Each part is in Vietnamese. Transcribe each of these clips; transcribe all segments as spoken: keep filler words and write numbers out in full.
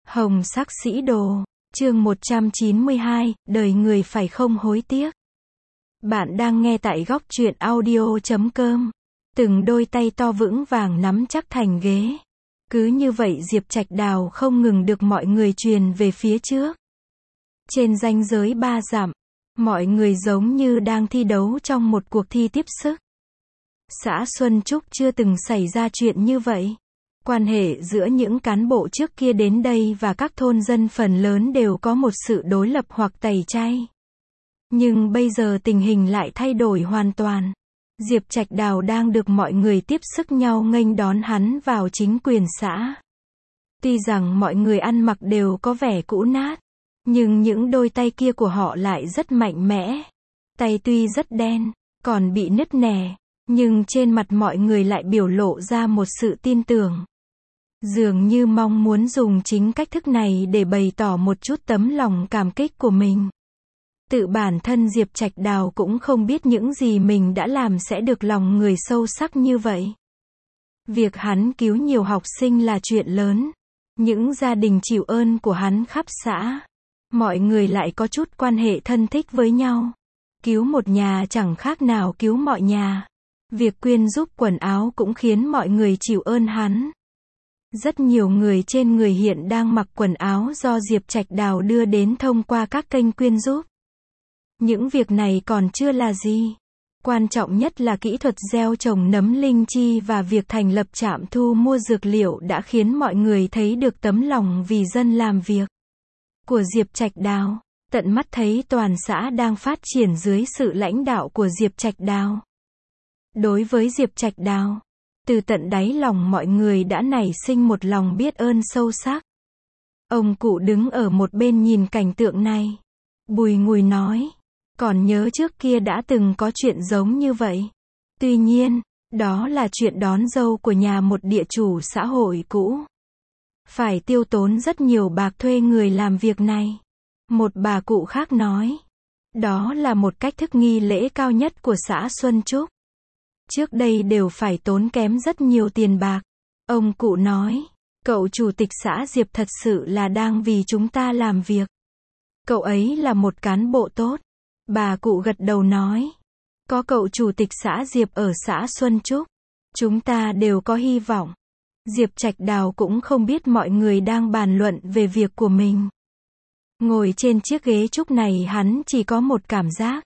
Hồng sắc sĩ đồ, chương một trăm chín mươi hai, đời người phải không hối tiếc. Bạn đang nghe tại góc truyện audio chấm com. Từng đôi tay to vững vàng nắm chắc thành ghế. Cứ như vậy Diệp Trạch Đào không ngừng được mọi người truyền về phía trước. Trên ranh giới ba dặm, mọi người giống như đang thi đấu trong một cuộc thi tiếp sức. Xã Xuân Trúc chưa từng xảy ra chuyện như vậy. Quan hệ giữa những cán bộ trước kia đến đây và các thôn dân phần lớn đều có một sự đối lập hoặc tẩy chay. Nhưng bây giờ tình hình lại thay đổi hoàn toàn. Diệp Trạch Đào đang được mọi người tiếp sức nhau nghênh đón hắn vào chính quyền xã. Tuy rằng mọi người ăn mặc đều có vẻ cũ nát, nhưng những đôi tay kia của họ lại rất mạnh mẽ. Tay tuy rất đen, còn bị nứt nẻ, nhưng trên mặt mọi người lại biểu lộ ra một sự tin tưởng. Dường như mong muốn dùng chính cách thức này để bày tỏ một chút tấm lòng cảm kích của mình. Tự bản thân Diệp Trạch Đào cũng không biết những gì mình đã làm sẽ được lòng người sâu sắc như vậy. Việc hắn cứu nhiều học sinh là chuyện lớn. Những gia đình chịu ơn của hắn khắp xã. Mọi người lại có chút quan hệ thân thích với nhau. Cứu một nhà chẳng khác nào cứu mọi nhà. Việc quyên giúp quần áo cũng khiến mọi người chịu ơn hắn. Rất nhiều người trên người hiện đang mặc quần áo do Diệp Trạch Đào đưa đến thông qua các kênh quyên giúp. Những việc này còn chưa là gì. Quan trọng nhất là kỹ thuật gieo trồng nấm linh chi và việc thành lập trạm thu mua dược liệu đã khiến mọi người thấy được tấm lòng vì dân làm việc của Diệp Trạch Đào. Tận mắt thấy toàn xã đang phát triển dưới sự lãnh đạo của Diệp Trạch Đào. Đối với Diệp Trạch Đào, từ tận đáy lòng mọi người đã nảy sinh một lòng biết ơn sâu sắc. Ông cụ đứng ở một bên nhìn cảnh tượng này. Bùi ngùi nói, còn nhớ trước kia đã từng có chuyện giống như vậy. Tuy nhiên, đó là chuyện đón dâu của nhà một địa chủ xã hội cũ. Phải tiêu tốn rất nhiều bạc thuê người làm việc này. Một bà cụ khác nói, đó là một cách thức nghi lễ cao nhất của xã Xuân Trúc. Trước đây đều phải tốn kém rất nhiều tiền bạc. Ông cụ nói, cậu chủ tịch xã Diệp thật sự là đang vì chúng ta làm việc. Cậu ấy là một cán bộ tốt. Bà cụ gật đầu nói, có cậu chủ tịch xã Diệp ở xã Xuân Trúc, chúng ta đều có hy vọng. Diệp Trạch Đào cũng không biết mọi người đang bàn luận về việc của mình. Ngồi trên chiếc ghế trúc này hắn chỉ có một cảm giác.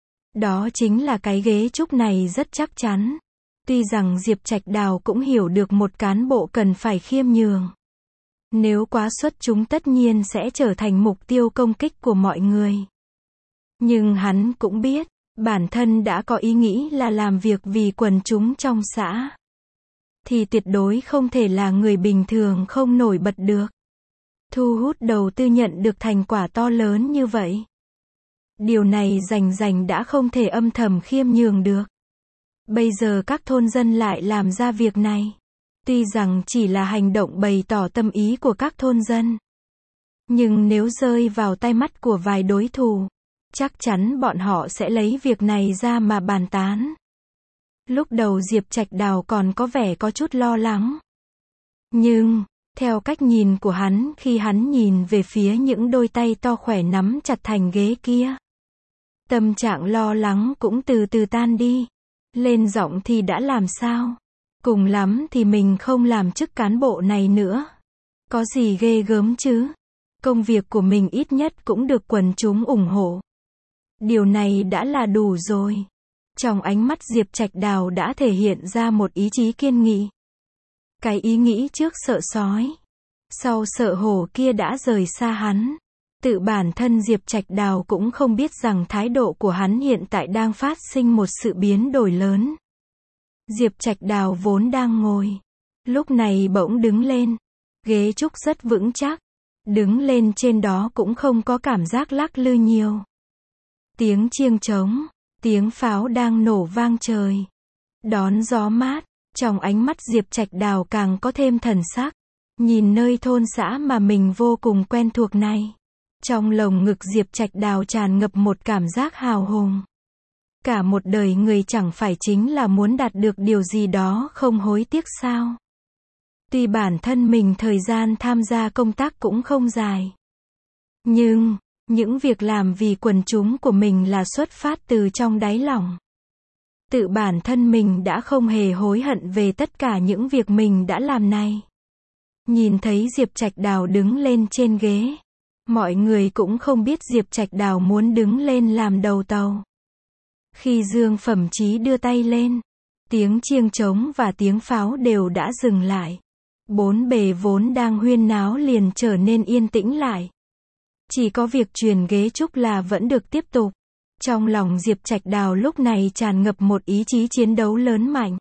Đó chính là cái ghế trúc này rất chắc chắn. Tuy rằng Diệp Trạch Đào cũng hiểu được một cán bộ cần phải khiêm nhường. Nếu quá xuất chúng tất nhiên sẽ trở thành mục tiêu công kích của mọi người. Nhưng hắn cũng biết, bản thân đã có ý nghĩ là làm việc vì quần chúng trong xã. Thì tuyệt đối không thể là người bình thường không nổi bật được. Thu hút đầu tư nhận được thành quả to lớn như vậy. Điều này rành rành đã không thể âm thầm khiêm nhường được. Bây giờ các thôn dân lại làm ra việc này. Tuy rằng chỉ là hành động bày tỏ tâm ý của các thôn dân. Nhưng nếu rơi vào tay mắt của vài đối thủ, chắc chắn bọn họ sẽ lấy việc này ra mà bàn tán. Lúc đầu Diệp Trạch Đào còn có vẻ có chút lo lắng. Nhưng, theo cách nhìn của hắn khi hắn nhìn về phía những đôi tay to khỏe nắm chặt thành ghế kia, tâm trạng lo lắng cũng từ từ tan đi. Lên giọng thì đã làm sao? Cùng lắm thì mình không làm chức cán bộ này nữa. Có gì ghê gớm chứ? Công việc của mình ít nhất cũng được quần chúng ủng hộ. Điều này đã là đủ rồi. Trong ánh mắt Diệp Trạch Đào đã thể hiện ra một ý chí kiên nghị. Cái ý nghĩ trước sợ sói, sau sợ hổ kia đã rời xa hắn. Tự bản thân Diệp Trạch Đào cũng không biết rằng thái độ của hắn hiện tại đang phát sinh một sự biến đổi lớn. Diệp Trạch Đào vốn đang ngồi, lúc này bỗng đứng lên. Ghế trúc rất vững chắc, đứng lên trên đó cũng không có cảm giác lắc lư nhiều. Tiếng chiêng trống, tiếng pháo đang nổ vang trời. Đón gió mát, trong ánh mắt Diệp Trạch Đào càng có thêm thần sắc. Nhìn nơi thôn xã mà mình vô cùng quen thuộc này. Trong lồng ngực Diệp Trạch Đào tràn ngập một cảm giác hào hùng. Cả một đời người chẳng phải chính là muốn đạt được điều gì đó không hối tiếc sao? Tuy bản thân mình thời gian tham gia công tác cũng không dài. Nhưng, những việc làm vì quần chúng của mình là xuất phát từ trong đáy lòng. Tự bản thân mình đã không hề hối hận về tất cả những việc mình đã làm này. Nhìn thấy Diệp Trạch Đào đứng lên trên ghế. Mọi người cũng không biết Diệp Trạch Đào muốn đứng lên làm đầu tàu. Khi Dương Phẩm Chí đưa tay lên, tiếng chiêng trống và tiếng pháo đều đã dừng lại. Bốn bề vốn đang huyên náo liền trở nên yên tĩnh lại. Chỉ có việc truyền ghế trúc là vẫn được tiếp tục. Trong lòng Diệp Trạch Đào lúc này tràn ngập một ý chí chiến đấu lớn mạnh.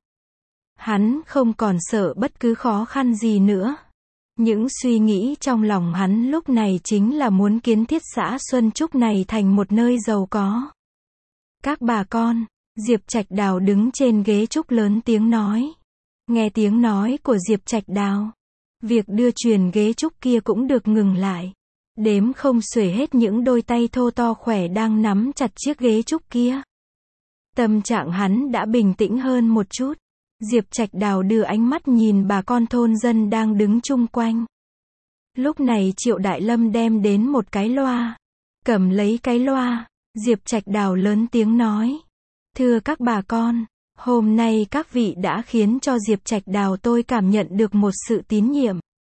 Hắn không còn sợ bất cứ khó khăn gì nữa. Những suy nghĩ trong lòng hắn lúc này chính là muốn kiến thiết xã Xuân Trúc này thành một nơi giàu có. Các bà con, Diệp Trạch Đào đứng trên ghế trúc lớn tiếng nói. Nghe tiếng nói của Diệp Trạch Đào, việc đưa truyền ghế trúc kia cũng được ngừng lại. Đếm không xuể hết những đôi tay thô to khỏe đang nắm chặt chiếc ghế trúc kia. Tâm trạng hắn đã bình tĩnh hơn một chút. Diệp Trạch Đào đưa ánh mắt nhìn bà con thôn dân đang đứng chung quanh. Lúc này Triệu Đại Lâm đem đến một cái loa. Cầm lấy cái loa, Diệp Trạch Đào lớn tiếng nói. Thưa các bà con, hôm nay các vị đã khiến cho Diệp Trạch Đào tôi cảm nhận được một sự tín nhiệm.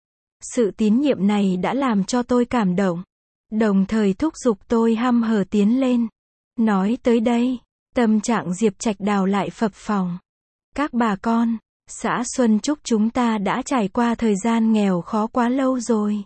Sự tín nhiệm này đã làm cho tôi cảm động, đồng thời thúc giục tôi hăm hở tiến lên. Nói tới đây, tâm trạng Diệp Trạch Đào lại phập phồng. Các bà con, xã Xuân Trúc chúng ta đã trải qua thời gian nghèo khó quá lâu rồi.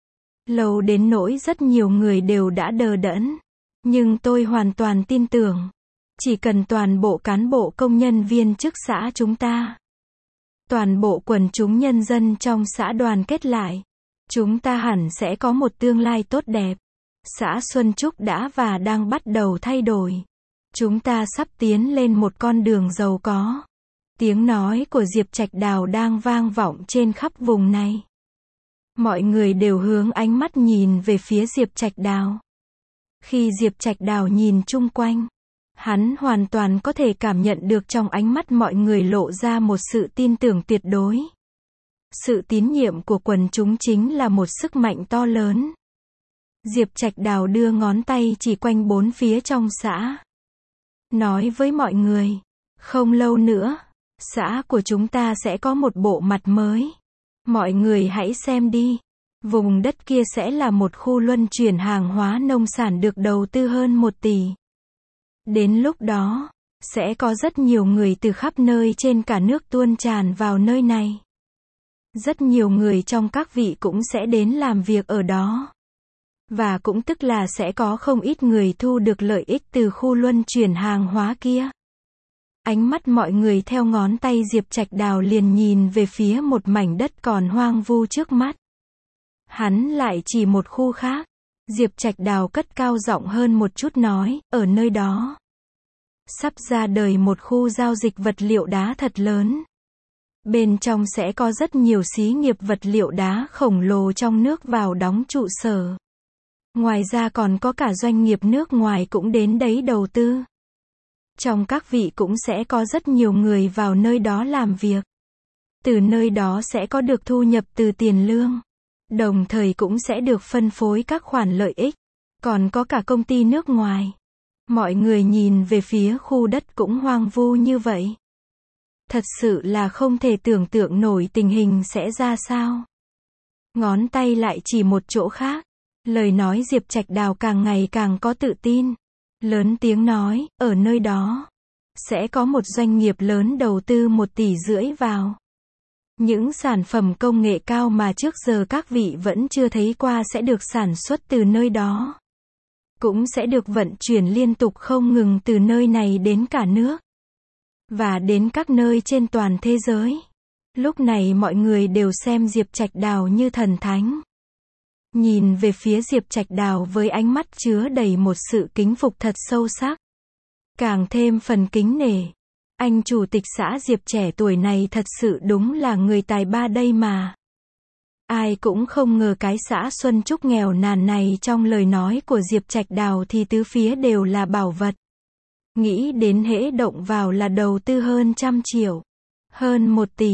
Lâu đến nỗi rất nhiều người đều đã đờ đẫn. Nhưng tôi hoàn toàn tin tưởng, chỉ cần toàn bộ cán bộ công nhân viên chức xã chúng ta, toàn bộ quần chúng nhân dân trong xã đoàn kết lại, chúng ta hẳn sẽ có một tương lai tốt đẹp. Xã Xuân Trúc đã và đang bắt đầu thay đổi. Chúng ta sắp tiến lên một con đường giàu có. Tiếng nói của Diệp Trạch Đào đang vang vọng trên khắp vùng này. Mọi người đều hướng ánh mắt nhìn về phía Diệp Trạch Đào. Khi Diệp Trạch Đào nhìn chung quanh, hắn hoàn toàn có thể cảm nhận được trong ánh mắt mọi người lộ ra một sự tin tưởng tuyệt đối. Sự tín nhiệm của quần chúng chính là một sức mạnh to lớn. Diệp Trạch Đào đưa ngón tay chỉ quanh bốn phía trong xã. Nói với mọi người, không lâu nữa, xã của chúng ta sẽ có một bộ mặt mới. Mọi người hãy xem đi. Vùng đất kia sẽ là một khu luân chuyển hàng hóa nông sản được đầu tư hơn một tỷ. Đến lúc đó, sẽ có rất nhiều người từ khắp nơi trên cả nước tuôn tràn vào nơi này. Rất nhiều người trong các vị cũng sẽ đến làm việc ở đó. Và cũng tức là sẽ có không ít người thu được lợi ích từ khu luân chuyển hàng hóa kia. Ánh mắt mọi người theo ngón tay Diệp Trạch Đào liền nhìn về phía một mảnh đất còn hoang vu trước mắt. Hắn lại chỉ một khu khác. Diệp Trạch Đào cất cao giọng hơn một chút nói, ở nơi đó sắp ra đời một khu giao dịch vật liệu đá thật lớn. Bên trong sẽ có rất nhiều xí nghiệp vật liệu đá khổng lồ trong nước vào đóng trụ sở. Ngoài ra còn có cả doanh nghiệp nước ngoài cũng đến đấy đầu tư. Trong các vị cũng sẽ có rất nhiều người vào nơi đó làm việc. Từ nơi đó sẽ có được thu nhập từ tiền lương. Đồng thời cũng sẽ được phân phối các khoản lợi ích. Còn có cả công ty nước ngoài. Mọi người nhìn về phía khu đất cũng hoang vu như vậy. Thật sự là không thể tưởng tượng nổi tình hình sẽ ra sao. Ngón tay lại chỉ một chỗ khác. Lời nói Diệp Trạch Đào càng ngày càng có tự tin. Lớn tiếng nói, ở nơi đó sẽ có một doanh nghiệp lớn đầu tư một tỷ rưỡi vào. Những sản phẩm công nghệ cao mà trước giờ các vị vẫn chưa thấy qua sẽ được sản xuất từ nơi đó. Cũng sẽ được vận chuyển liên tục không ngừng từ nơi này đến cả nước. Và đến các nơi trên toàn thế giới. Lúc này mọi người đều xem Diệp Trạch Đào như thần thánh. Nhìn về phía Diệp Trạch Đào với ánh mắt chứa đầy một sự kính phục thật sâu sắc. Càng thêm phần kính nể. Anh chủ tịch xã Diệp trẻ tuổi này thật sự đúng là người tài ba đây mà. Ai cũng không ngờ cái xã Xuân Trúc nghèo nàn này trong lời nói của Diệp Trạch Đào thì tứ phía đều là bảo vật. Nghĩ đến hễ động vào là đầu tư hơn trăm triệu. Hơn một tỷ.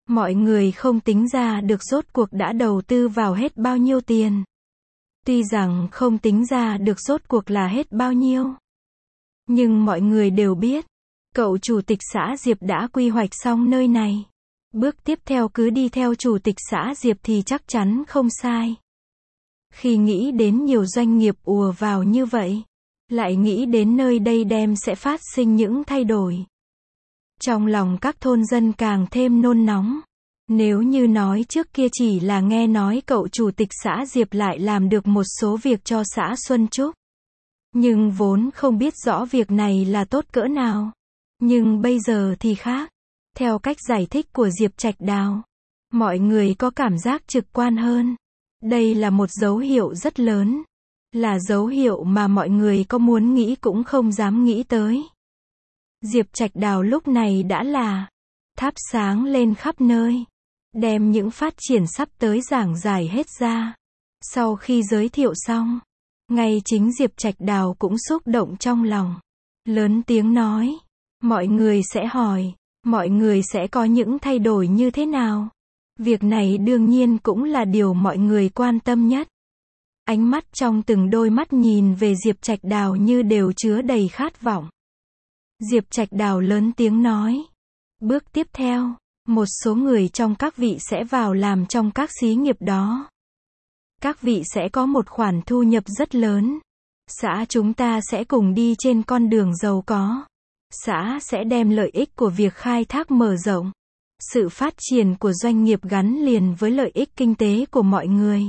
Mọi người không tính ra được rốt cuộc đã đầu tư vào hết bao nhiêu tiền. Tuy rằng không tính ra được rốt cuộc là hết bao nhiêu. Nhưng mọi người đều biết, cậu chủ tịch xã Diệp đã quy hoạch xong nơi này. Bước tiếp theo cứ đi theo chủ tịch xã Diệp thì chắc chắn không sai. Khi nghĩ đến nhiều doanh nghiệp ùa vào như vậy, lại nghĩ đến nơi đây đem sẽ phát sinh những thay đổi. Trong lòng các thôn dân càng thêm nôn nóng. Nếu như nói trước kia chỉ là nghe nói cậu chủ tịch xã Diệp lại làm được một số việc cho xã Xuân Trúc. Nhưng vốn không biết rõ việc này là tốt cỡ nào. Nhưng bây giờ thì khác. Theo cách giải thích của Diệp Trạch Đào, mọi người có cảm giác trực quan hơn. Đây là một dấu hiệu rất lớn. Là dấu hiệu mà mọi người có muốn nghĩ cũng không dám nghĩ tới. Diệp Trạch Đào lúc này đã là thắp sáng lên khắp nơi. Đem những phát triển sắp tới giảng giải hết ra. Sau khi giới thiệu xong, ngay chính Diệp Trạch Đào cũng xúc động trong lòng. Lớn tiếng nói, mọi người sẽ hỏi, mọi người sẽ có những thay đổi như thế nào? Việc này đương nhiên cũng là điều mọi người quan tâm nhất. Ánh mắt trong từng đôi mắt nhìn về Diệp Trạch Đào như đều chứa đầy khát vọng. Diệp Trạch Đào lớn tiếng nói, bước tiếp theo, một số người trong các vị sẽ vào làm trong các xí nghiệp đó. Các vị sẽ có một khoản thu nhập rất lớn. Xã chúng ta sẽ cùng đi trên con đường giàu có. Xã sẽ đem lợi ích của việc khai thác mở rộng. Sự phát triển của doanh nghiệp gắn liền với lợi ích kinh tế của mọi người.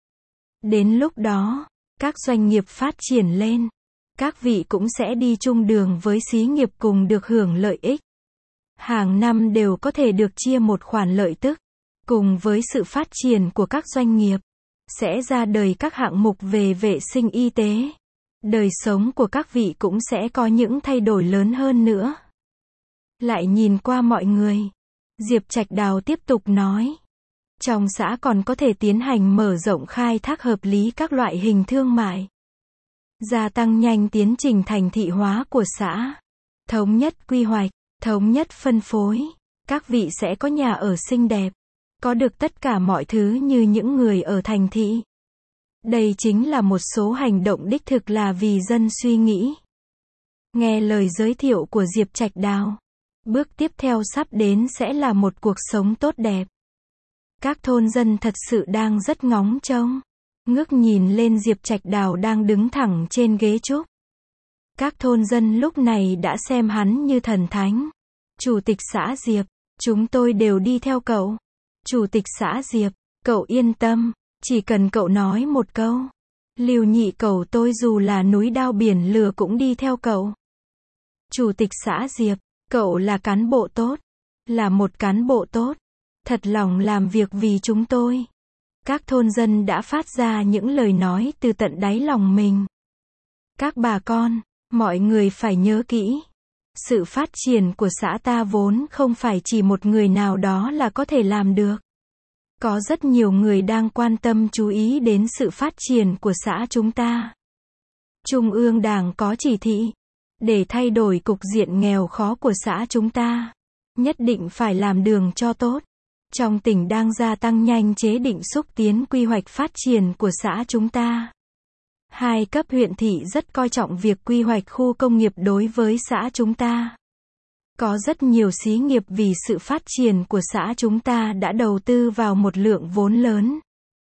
Đến lúc đó, các doanh nghiệp phát triển lên. Các vị cũng sẽ đi chung đường với xí nghiệp cùng được hưởng lợi ích. Hàng năm đều có thể được chia một khoản lợi tức. Cùng với sự phát triển của các doanh nghiệp, sẽ ra đời các hạng mục về vệ sinh y tế. Đời sống của các vị cũng sẽ có những thay đổi lớn hơn nữa. Lại nhìn qua mọi người, Diệp Trạch Đào tiếp tục nói. Trong xã còn có thể tiến hành mở rộng khai thác hợp lý các loại hình thương mại. Gia tăng nhanh tiến trình thành thị hóa của xã. Thống nhất quy hoạch, thống nhất phân phối. Các vị sẽ có nhà ở xinh đẹp. Có được tất cả mọi thứ như những người ở thành thị. Đây chính là một số hành động đích thực là vì dân suy nghĩ. Nghe lời giới thiệu của Diệp Trạch Đào, bước tiếp theo sắp đến sẽ là một cuộc sống tốt đẹp. Các thôn dân thật sự đang rất ngóng trông, ngước nhìn lên Diệp Trạch Đào đang đứng thẳng trên ghế trúc. Các thôn dân lúc này đã xem hắn như thần thánh. Chủ tịch xã Diệp, chúng tôi đều đi theo cậu. Chủ tịch xã Diệp, cậu yên tâm, chỉ cần cậu nói một câu. Lưu nhị cậu tôi dù là núi đao biển lửa cũng đi theo cậu. Chủ tịch xã Diệp, cậu là cán bộ tốt, là một cán bộ tốt, thật lòng làm việc vì chúng tôi. Các thôn dân đã phát ra những lời nói từ tận đáy lòng mình. Các bà con, mọi người phải nhớ kỹ. Sự phát triển của xã ta vốn không phải chỉ một người nào đó là có thể làm được. Có rất nhiều người đang quan tâm chú ý đến sự phát triển của xã chúng ta. Trung ương Đảng có chỉ thị, để thay đổi cục diện nghèo khó của xã chúng ta, nhất định phải làm đường cho tốt. Trong tỉnh đang gia tăng nhanh chế định xúc tiến quy hoạch phát triển của xã chúng ta. Hai cấp huyện thị rất coi trọng việc quy hoạch khu công nghiệp đối với xã chúng ta. Có rất nhiều xí nghiệp vì sự phát triển của xã chúng ta đã đầu tư vào một lượng vốn lớn.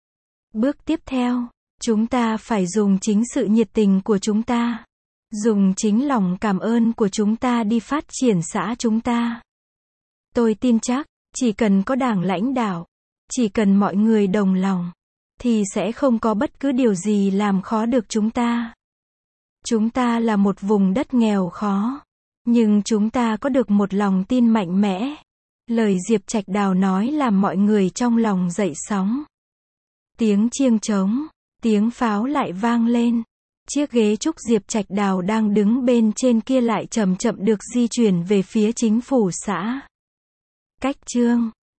Bước tiếp theo, chúng ta phải dùng chính sự nhiệt tình của chúng ta, dùng chính lòng cảm ơn của chúng ta đi phát triển xã chúng ta. Tôi tin chắc, chỉ cần có đảng lãnh đạo, chỉ cần mọi người đồng lòng, thì sẽ không có bất cứ điều gì làm khó được chúng ta. Chúng ta là một vùng đất nghèo khó, nhưng chúng ta có được một lòng tin mạnh mẽ. Lời Diệp Trạch Đào nói làm mọi người trong lòng dậy sóng. Tiếng chiêng trống, tiếng pháo lại vang lên. Chiếc ghế trúc Diệp Trạch Đào đang đứng bên trên kia lại chậm chậm được di chuyển về phía chính phủ xã. Cách chương